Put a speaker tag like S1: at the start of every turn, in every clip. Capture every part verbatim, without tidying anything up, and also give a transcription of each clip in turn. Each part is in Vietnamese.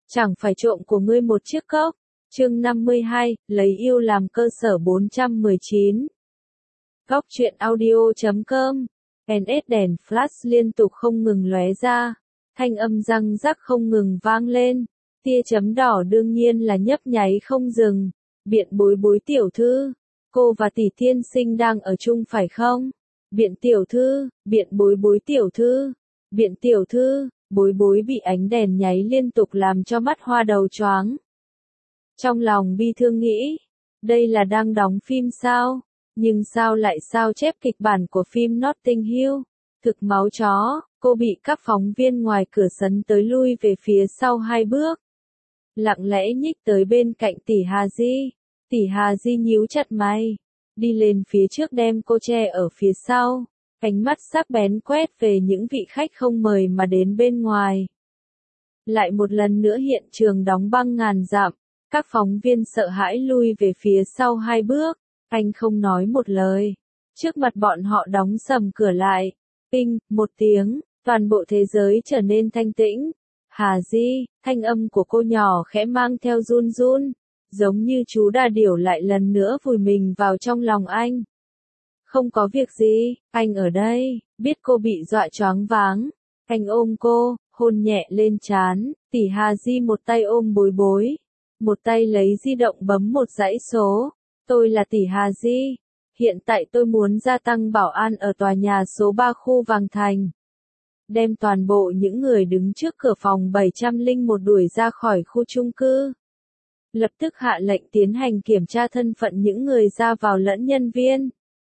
S1: Chẳng phải trộm của ngươi một chiếc cốc. Chương năm mươi hai, lấy yêu làm cơ sở bốn trăm mười chín. Góc truyện audio chấm com. en ét đèn flash liên tục không ngừng lóe ra. Thanh âm răng rắc không ngừng vang lên. Tia chấm đỏ đương nhiên là nhấp nháy không dừng. Biện Bối Bối tiểu thư. Cô và tỷ tiên sinh đang ở chung phải không? Biện tiểu thư, Biện Bối Bối tiểu thư. Biện tiểu thư, Bối Bối bị ánh đèn nháy liên tục làm cho mắt hoa đầu choáng. Trong lòng bi thương nghĩ, đây là đang đóng phim sao? Nhưng sao lại sao chép kịch bản của phim Notting Hill? Thực máu chó, cô bị các phóng viên ngoài cửa sấn tới lui về phía sau hai bước. Lặng lẽ nhích tới bên cạnh tỷ Hà Di. Tỷ Hà Di nhíu chặt mày, đi lên phía trước đem cô che ở phía sau. Ánh mắt sắc bén quét về những vị khách không mời mà đến bên ngoài. Lại một lần nữa hiện trường đóng băng ngàn dặm. Các phóng viên sợ hãi lui về phía sau hai bước. Anh không nói một lời. Trước mặt bọn họ đóng sầm cửa lại. Tinh, một tiếng, toàn bộ thế giới trở nên thanh tĩnh. Hà Di, thanh âm của cô nhỏ khẽ mang theo run run. Giống như chú đà điểu lại lần nữa vùi mình vào trong lòng anh. Không có việc gì, anh ở đây. Biết cô bị dọa choáng váng. Anh ôm cô, hôn nhẹ lên trán. Tỷ Hà Di một tay ôm Bối Bối. Một tay lấy di động bấm một dãy số. Tôi là tỷ Hà Di. Hiện tại tôi muốn gia tăng bảo an ở tòa nhà số ba khu Vàng Thành. Đem toàn bộ những người đứng trước cửa phòng bảy trăm lẻ một đuổi ra khỏi khu chung cư. Lập tức hạ lệnh tiến hành kiểm tra thân phận những người ra vào lẫn nhân viên.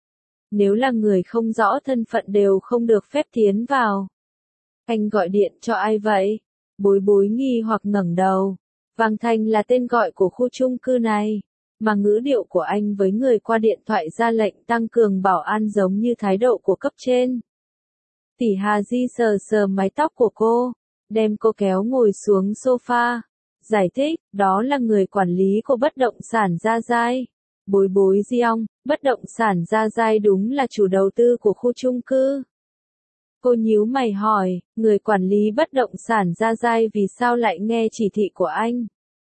S1: Nếu là người không rõ thân phận đều không được phép tiến vào. Anh gọi điện cho ai vậy? Bối Bối nghi hoặc ngẩng đầu. Vàng Thành là tên gọi của khu chung cư này, mà ngữ điệu của anh với người qua điện thoại ra lệnh tăng cường bảo an giống như thái độ của cấp trên. Tỷ Hà Di sờ sờ mái tóc của cô, đem cô kéo ngồi xuống sofa, giải thích, đó là người quản lý của bất động sản Gia Giai. Bối Bối Giong, bất động sản Gia Giai đúng là chủ đầu tư của khu chung cư. Cô nhíu mày hỏi, người quản lý bất động sản Gia Giai vì sao lại nghe chỉ thị của anh?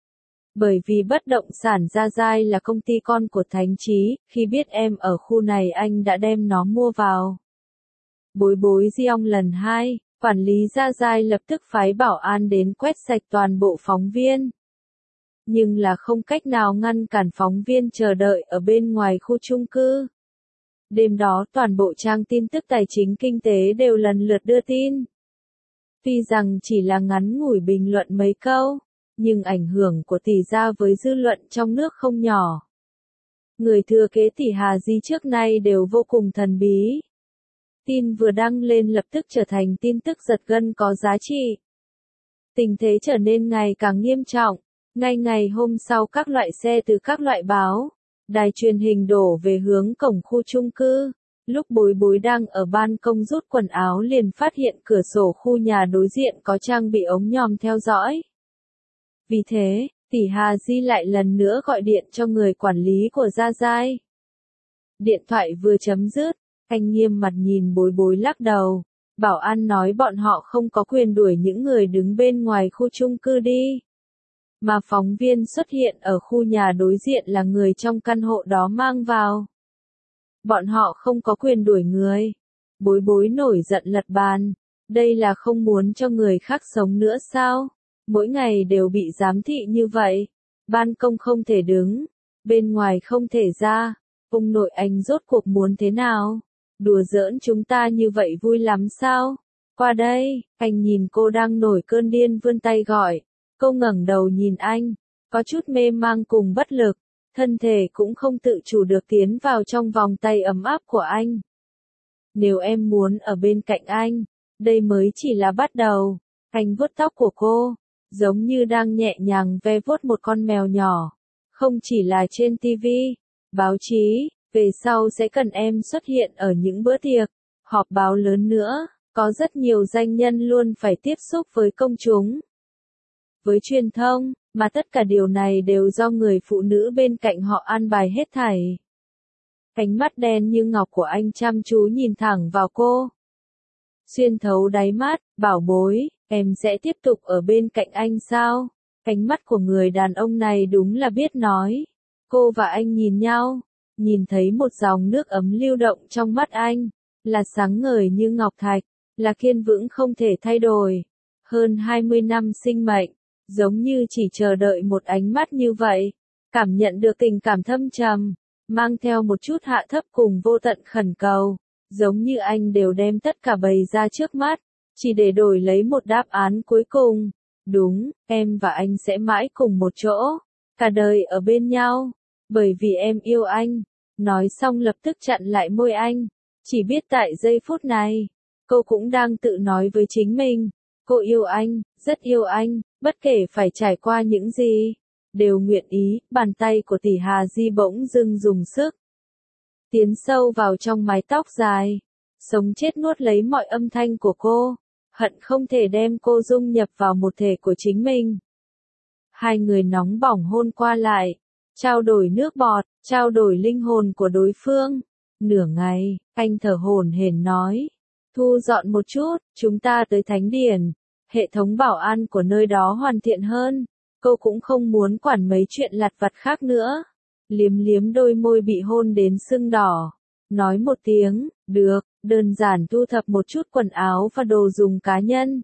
S1: Bởi vì bất động sản Gia Giai là công ty con của Thánh Chí, khi biết em ở khu này anh đã đem nó mua vào. Bối Bối Giong lần hai, quản lý Gia Giai lập tức phái bảo an đến quét sạch toàn bộ phóng viên. Nhưng là không cách nào ngăn cản phóng viên chờ đợi ở bên ngoài khu chung cư. Đêm đó toàn bộ trang tin tức tài chính kinh tế đều lần lượt đưa tin. Tuy rằng chỉ là ngắn ngủi bình luận mấy câu, nhưng ảnh hưởng của tỷ gia với dư luận trong nước không nhỏ. Người thừa kế tỷ Hà Di trước nay đều vô cùng thần bí. Tin vừa đăng lên lập tức trở thành tin tức giật gân có giá trị. Tình thế trở nên ngày càng nghiêm trọng. Ngay ngày hôm sau các loại xe từ các loại báo, đài truyền hình đổ về hướng cổng khu chung cư. Lúc Bối Bối đang ở ban công rút quần áo liền phát hiện cửa sổ khu nhà đối diện có trang bị ống nhòm theo dõi. Vì thế, tỷ Hà Di lại lần nữa gọi điện cho người quản lý của Gia Giai. Điện thoại vừa chấm dứt, anh nghiêm mặt nhìn Bối Bối lắc đầu. Bảo an nói bọn họ không có quyền đuổi những người đứng bên ngoài khu chung cư đi. Mà phóng viên xuất hiện ở khu nhà đối diện là người trong căn hộ đó mang vào. Bọn họ không có quyền đuổi người. Bối Bối nổi giận lật bàn. Đây là không muốn cho người khác sống nữa sao? Mỗi ngày đều bị giám thị như vậy. Ban công không thể đứng. Bên ngoài không thể ra. Ông nội anh rốt cuộc muốn thế nào? Đùa giỡn chúng ta như vậy vui lắm sao? Qua đây, anh nhìn cô đang nổi cơn điên vươn tay gọi. Cô ngẩng đầu nhìn anh, có chút mê mang cùng bất lực, thân thể cũng không tự chủ được tiến vào trong vòng tay ấm áp của anh. Nếu em muốn ở bên cạnh anh, đây mới chỉ là bắt đầu. Anh vuốt tóc của cô, giống như đang nhẹ nhàng ve vuốt một con mèo nhỏ. Không chỉ là trên ti vi, báo chí, về sau sẽ cần em xuất hiện ở những bữa tiệc, họp báo lớn nữa, có rất nhiều danh nhân luôn phải tiếp xúc với công chúng. Với truyền thông, mà tất cả điều này đều do người phụ nữ bên cạnh họ an bài hết thảy. Ánh mắt đen như ngọc của anh chăm chú nhìn thẳng vào cô. Xuyên thấu đáy mắt, Bảo Bối, em sẽ tiếp tục ở bên cạnh anh sao? Ánh mắt của người đàn ông này đúng là biết nói. Cô và anh nhìn nhau, nhìn thấy một dòng nước ấm lưu động trong mắt anh, là sáng ngời như ngọc thạch, là kiên vững không thể thay đổi. Hơn hai mươi năm sinh mệnh, giống như chỉ chờ đợi một ánh mắt như vậy, cảm nhận được tình cảm thâm trầm, mang theo một chút hạ thấp cùng vô tận khẩn cầu, giống như anh đều đem tất cả bày ra trước mắt, chỉ để đổi lấy một đáp án cuối cùng. Đúng, em và anh sẽ mãi cùng một chỗ, cả đời ở bên nhau, bởi vì em yêu anh. Nói xong lập tức chặn lại môi anh, chỉ biết tại giây phút này, cô cũng đang tự nói với chính mình, cô yêu anh, rất yêu anh, bất kể phải trải qua những gì, đều nguyện ý. Bàn tay của tỷ Hà Di bỗng dưng dùng sức, tiến sâu vào trong mái tóc dài, sống chết nuốt lấy mọi âm thanh của cô, hận không thể đem cô dung nhập vào một thể của chính mình. Hai người nóng bỏng hôn qua lại, trao đổi nước bọt, trao đổi linh hồn của đối phương. Nửa ngày, anh thở hổn hển nói, thu dọn một chút, chúng ta tới Thánh Điển. Hệ thống bảo an của nơi đó hoàn thiện hơn, cô cũng không muốn quản mấy chuyện lặt vặt khác nữa. Liếm liếm đôi môi bị hôn đến sưng đỏ, nói một tiếng, được, đơn giản thu thập một chút quần áo và đồ dùng cá nhân.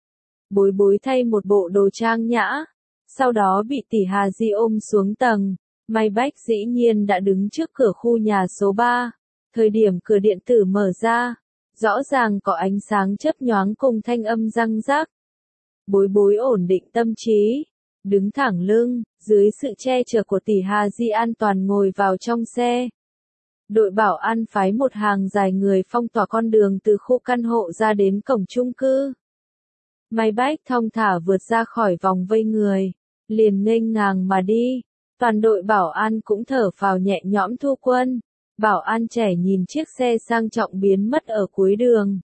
S1: Bối bối thay một bộ đồ trang nhã, sau đó bị tỷ Hà Di ôm xuống tầng. May Bách dĩ nhiên đã đứng trước cửa khu nhà số ba, thời điểm cửa điện tử mở ra, rõ ràng có ánh sáng chớp nhoáng cùng thanh âm răng rắc. Bối bối ổn định tâm trí, đứng thẳng lưng, dưới sự che chở của tỷ Hà Di an toàn ngồi vào trong xe. Đội bảo an phái một hàng dài người phong tỏa con đường từ khu căn hộ ra đến cổng chung cư. May Bách thong thả vượt ra khỏi vòng vây người, liền nghênh ngang mà đi. Toàn đội bảo an cũng thở phào nhẹ nhõm thu quân. Bảo an trẻ nhìn chiếc xe sang trọng biến mất ở cuối đường,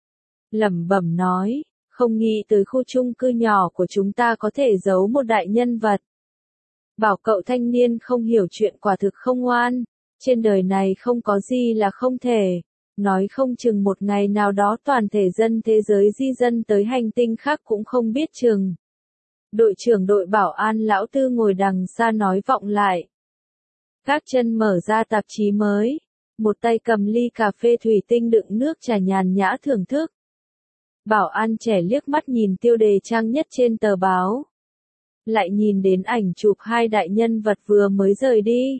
S1: lẩm bẩm nói, không nghĩ tới khu chung cư nhỏ của chúng ta có thể giấu một đại nhân vật. Bảo cậu thanh niên không hiểu chuyện quả thực không ngoan, trên đời này không có gì là không thể, nói không chừng một ngày nào đó toàn thể dân thế giới di dân tới hành tinh khác cũng không biết chừng. Đội trưởng đội bảo an lão Tư ngồi đằng xa nói vọng lại. Các chân mở ra tạp chí mới, một tay cầm ly cà phê thủy tinh đựng nước trà nhàn nhã thưởng thức. Bảo an trẻ liếc mắt nhìn tiêu đề trang nhất trên tờ báo, lại nhìn đến ảnh chụp hai đại nhân vật vừa mới rời đi.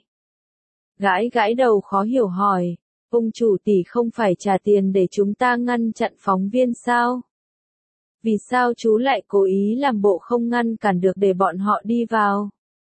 S1: Gãi gãi đầu khó hiểu hỏi, ông chủ tỷ không phải trả tiền để chúng ta ngăn chặn phóng viên sao? Vì sao chú lại cố ý làm bộ không ngăn cản được để bọn họ đi vào?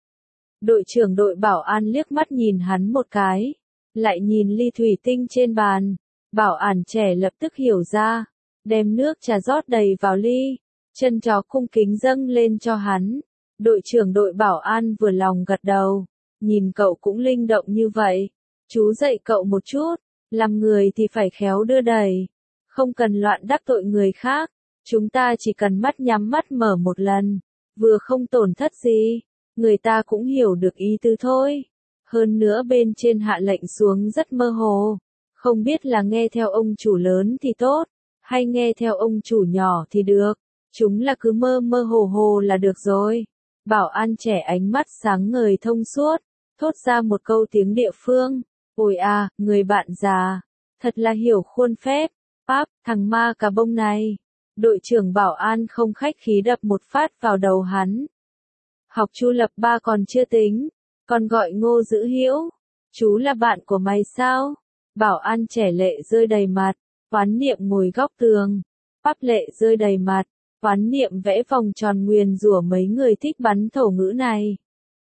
S1: Đội trưởng đội bảo an liếc mắt nhìn hắn một cái, lại nhìn ly thủy tinh trên bàn. Bảo an trẻ lập tức hiểu ra, đem nước trà rót đầy vào ly, chân chó cung kính dâng lên cho hắn. Đội trưởng đội bảo an vừa lòng gật đầu, nhìn cậu cũng linh động như vậy, chú dạy cậu một chút, làm người thì phải khéo đưa đẩy, không cần loạn đắc tội người khác, chúng ta chỉ cần mắt nhắm mắt mở một lần, vừa không tổn thất gì, người ta cũng hiểu được ý tứ thôi. Hơn nữa bên trên hạ lệnh xuống rất mơ hồ, không biết là nghe theo ông chủ lớn thì tốt, hay nghe theo ông chủ nhỏ thì được, chúng là cứ mơ mơ hồ hồ là được rồi. Bảo an trẻ ánh mắt sáng ngời thông suốt, thốt ra một câu tiếng địa phương, ôi à, người bạn già, thật là hiểu khuôn phép, Páp, thằng ma cà bông này. Đội trưởng bảo an không khách khí đập một phát vào đầu hắn. Học Chu lập ba còn chưa tính, còn gọi Ngô Dữ Hiễu, chú là bạn của mày sao? Bảo an trẻ lệ rơi đầy mặt, Toán Niệm ngồi góc tường, Páp lệ rơi đầy mặt, Toán Niệm vẽ vòng tròn nguyền rủa mấy người thích bắn thổ ngữ này.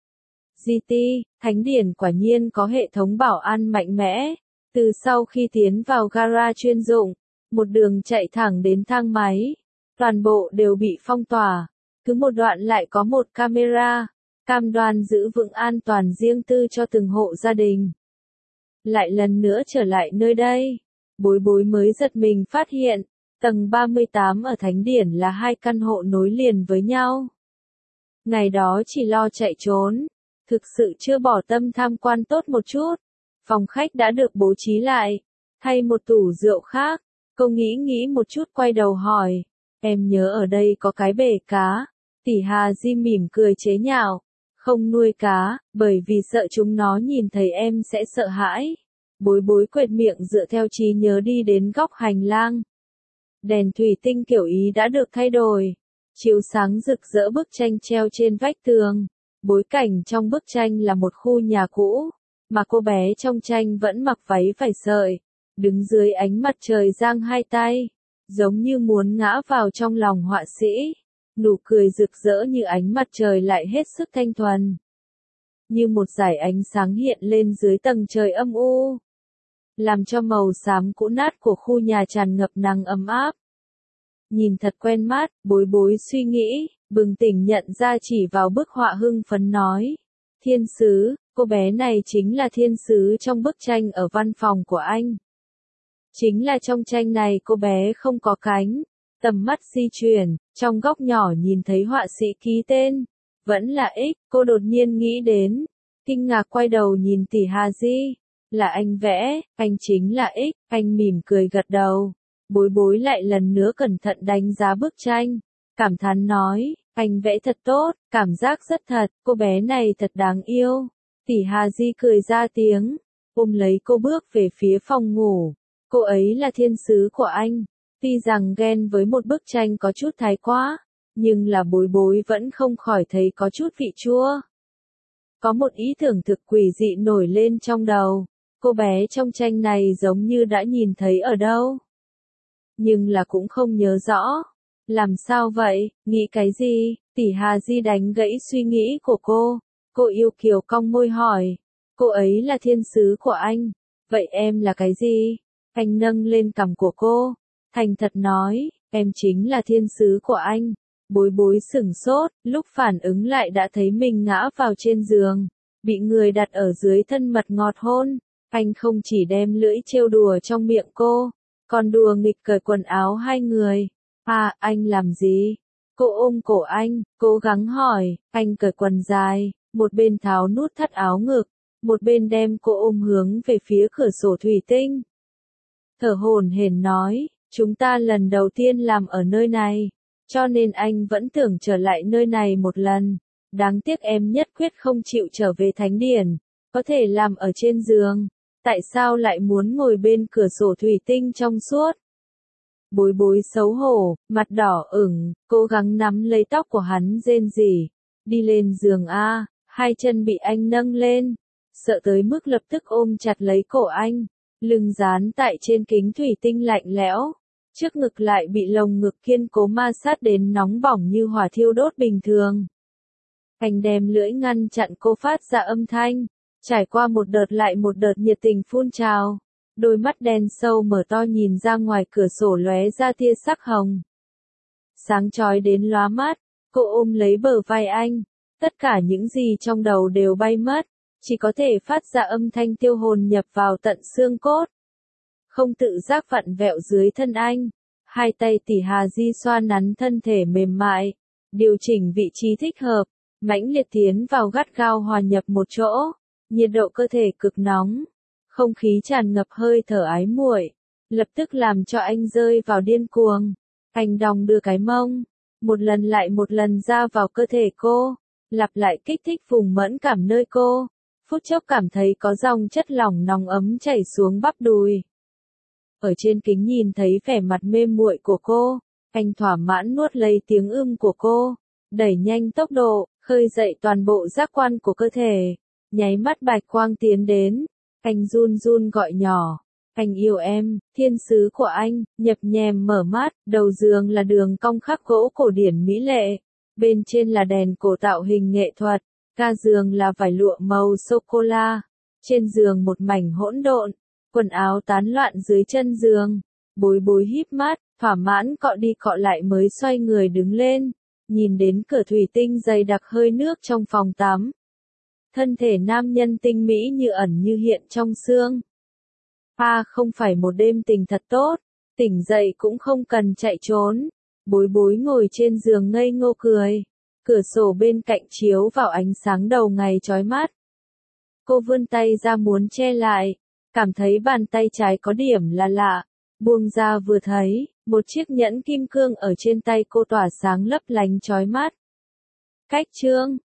S1: giê tê, Thánh Điển quả nhiên có hệ thống bảo an mạnh mẽ, từ sau khi tiến vào gara chuyên dụng, một đường chạy thẳng đến thang máy, toàn bộ đều bị phong tỏa, cứ một đoạn lại có một camera, cam đoan giữ vững an toàn riêng tư cho từng hộ gia đình. Lại lần nữa trở lại nơi đây, bối bối mới giật mình phát hiện, tầng ba mươi tám ở Thánh Điển là hai căn hộ nối liền với nhau. Ngày đó chỉ lo chạy trốn, thực sự chưa bỏ tâm tham quan tốt một chút. Phòng khách đã được bố trí lại, thay một tủ rượu khác. Cô nghĩ nghĩ một chút quay đầu hỏi, em nhớ ở đây có cái bể cá, Tỷ Hà Di mỉm cười chế nhạo, không nuôi cá, bởi vì sợ chúng nó nhìn thấy em sẽ sợ hãi. Bối bối quệt miệng dựa theo trí nhớ đi đến góc hành lang. Đèn thủy tinh kiểu Ý đã được thay đổi, chiếu sáng rực rỡ bức tranh treo trên vách tường. Bối cảnh trong bức tranh là một khu nhà cũ, mà cô bé trong tranh vẫn mặc váy vải sợi, đứng dưới ánh mặt trời giang hai tay, giống như muốn ngã vào trong lòng họa sĩ. Nụ cười rực rỡ như ánh mặt trời lại hết sức thanh thuần. Như một dải ánh sáng hiện lên dưới tầng trời âm u, làm cho màu xám cũ nát của khu nhà tràn ngập nắng ấm áp. Nhìn thật quen mắt, bối bối suy nghĩ, bừng tỉnh nhận ra chỉ vào bức họa hưng phấn nói. Thiên sứ, cô bé này chính là thiên sứ trong bức tranh ở văn phòng của anh. Chính là trong tranh này cô bé không có cánh. Tầm mắt di chuyển, trong góc nhỏ nhìn thấy họa sĩ ký tên. Vẫn là X, cô đột nhiên nghĩ đến. Kinh ngạc quay đầu nhìn tỷ Hà Di. Là anh vẽ, anh chính là X, anh mỉm cười gật đầu. Bối bối lại lần nữa cẩn thận đánh giá bức tranh. Cảm thán nói, anh vẽ thật tốt, cảm giác rất thật, cô bé này thật đáng yêu. Tỷ Hà Di cười ra tiếng, ôm lấy cô bước về phía phòng ngủ. Cô ấy là thiên sứ của anh. Tuy rằng ghen với một bức tranh có chút thái quá, nhưng là bối bối vẫn không khỏi thấy có chút vị chua. Có một ý tưởng thực quỷ dị nổi lên trong đầu. Cô bé trong tranh này giống như đã nhìn thấy ở đâu. Nhưng là cũng không nhớ rõ. Làm sao vậy, nghĩ cái gì? Tỷ Hà Di đánh gãy suy nghĩ của cô. Cô yêu kiều cong môi hỏi. Cô ấy là thiên sứ của anh. Vậy em là cái gì? Anh nâng lên cằm của cô. Thành thật nói, em chính là thiên sứ của anh. Bối bối sửng sốt, lúc phản ứng lại đã thấy mình ngã vào trên giường. Bị người đặt ở dưới thân mật ngọt hôn. Anh không chỉ đem lưỡi trêu đùa trong miệng cô, còn đùa nghịch cởi quần áo hai người. À, anh làm gì? Cô ôm cổ anh, cố gắng hỏi, anh cởi quần dài, một bên tháo nút thắt áo ngực, một bên đem cô ôm hướng về phía cửa sổ thủy tinh. Thở hổn hển nói, chúng ta lần đầu tiên làm ở nơi này, cho nên anh vẫn tưởng trở lại nơi này một lần. Đáng tiếc em nhất quyết không chịu trở về Thánh Điển, có thể làm ở trên giường. Tại sao lại muốn ngồi bên cửa sổ thủy tinh trong suốt? Bối bối xấu hổ, mặt đỏ ửng, cố gắng nắm lấy tóc của hắn rên rỉ. Đi lên giường a, hai chân bị anh nâng lên, sợ tới mức lập tức ôm chặt lấy cổ anh, lưng dán tại trên kính thủy tinh lạnh lẽo, trước ngực lại bị lồng ngực kiên cố ma sát đến nóng bỏng như hỏa thiêu đốt bình thường. Anh đem lưỡi ngăn chặn cô phát ra âm thanh, trải qua một đợt lại một đợt nhiệt tình phun trào. Đôi mắt đen sâu mở to nhìn ra ngoài cửa sổ lóe ra tia sắc hồng. Sáng chói đến lóa mắt, cô ôm lấy bờ vai anh, tất cả những gì trong đầu đều bay mất, chỉ có thể phát ra âm thanh tiêu hồn nhập vào tận xương cốt. Không tự giác vặn vẹo dưới thân anh, hai tay tỷ Hà Di xoa nắn thân thể mềm mại, điều chỉnh vị trí thích hợp, mãnh liệt tiến vào gắt gao hòa nhập một chỗ, nhiệt độ cơ thể cực nóng. Không khí tràn ngập hơi thở ái muội, lập tức làm cho anh rơi vào điên cuồng. Anh đong đưa cái mông, một lần lại một lần ra vào cơ thể cô, lặp lại kích thích vùng mẫn cảm nơi cô. Phút chốc cảm thấy có dòng chất lỏng nóng ấm chảy xuống bắp đùi. Ở trên kính nhìn thấy vẻ mặt mê muội của cô, anh thỏa mãn nuốt lấy tiếng ưm của cô, đẩy nhanh tốc độ, khơi dậy toàn bộ giác quan của cơ thể. Nháy mắt bạch quang tiến đến. Anh run run gọi nhỏ, anh yêu em, thiên sứ của anh, nhập nhèm mở mắt, đầu giường là đường cong khắc gỗ cổ điển mỹ lệ, bên trên là đèn cổ tạo hình nghệ thuật, ga giường là vải lụa màu sô-cô-la, trên giường một mảnh hỗn độn, quần áo tán loạn dưới chân giường. Bối bối híp mắt, thỏa mãn cọ đi cọ lại mới xoay người đứng lên, nhìn đến cửa thủy tinh dày đặc hơi nước trong phòng tắm. Thân thể nam nhân tinh mỹ như ẩn như hiện trong sương. À, không phải một đêm tình thật tốt, tỉnh dậy cũng không cần chạy trốn. Bối bối ngồi trên giường ngây ngô cười, cửa sổ bên cạnh chiếu vào ánh sáng đầu ngày chói mắt. Cô vươn tay ra muốn che lại, cảm thấy bàn tay trái có điểm là lạ, buông ra vừa thấy, một chiếc nhẫn kim cương ở trên tay cô tỏa sáng lấp lánh chói mắt. Cách chương